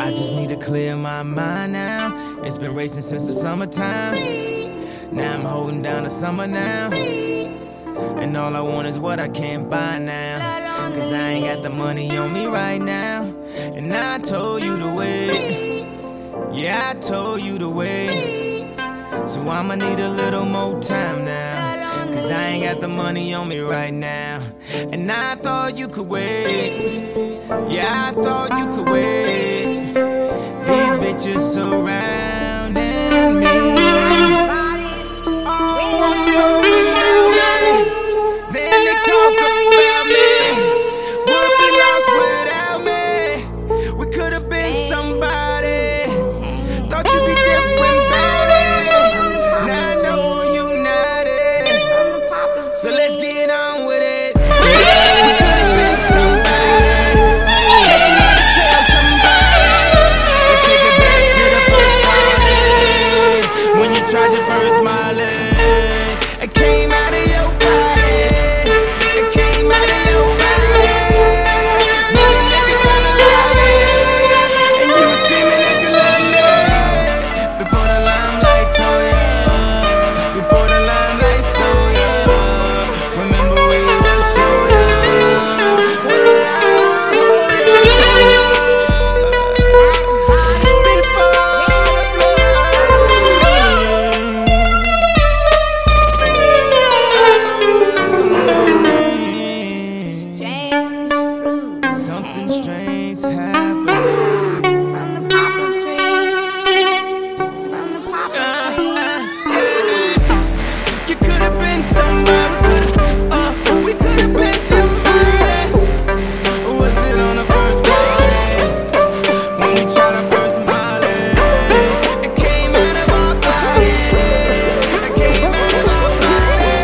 I just need to clear my mind now. It's been racing since the summertime. Now I'm holding down the summer now. And all I want is what I can't buy now. Cause I ain't got the money on me right now. And I told you to wait. Yeah, I told you to wait. So I'ma need a little more time now. Cause I ain't got the money on me right now. And I thought you could wait. Yeah, I thought you could wait. These bitches surrounding me. Then they talk about me. Would be lost without me. We could have been somebody. Thought you'd be different, baby. Now I know you not it. So let's get on with it. We could have been somebody. Tell somebody. Let's take it back to the first party. When you tried your first Molly, it came out of your body. It came out of your body. When a nigga tryna love me, and you was screaming that you love me. Before the limelight told ya, before the limelight stole ya. Remember we were so young. Something strange happening. From the poplar trees, from the poplar trees. You could have been somebody. We could have been somebody. Was it on the first party? When we tried our first Molly, it came out of our body. It came out of our body.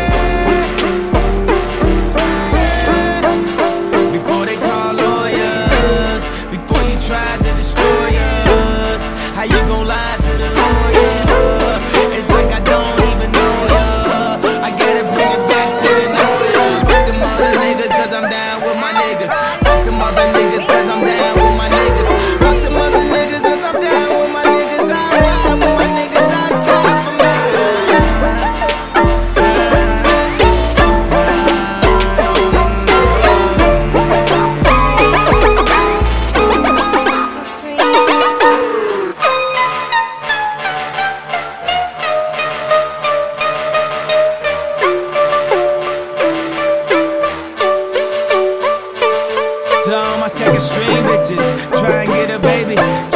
Before they call lawyers, before you tried to destroy us, how you gon' lie to the lawyer? It's like I don't even know ya. I gotta bring it back to the know ya. Fuck them other niggas cause I'm down with my niggas. Fuck them other niggas cause I'm down with my niggas. Fuck them other niggas cause I'm down with my niggas. I ride with my niggas, I die for my to all my second string bitches, try and get a baby.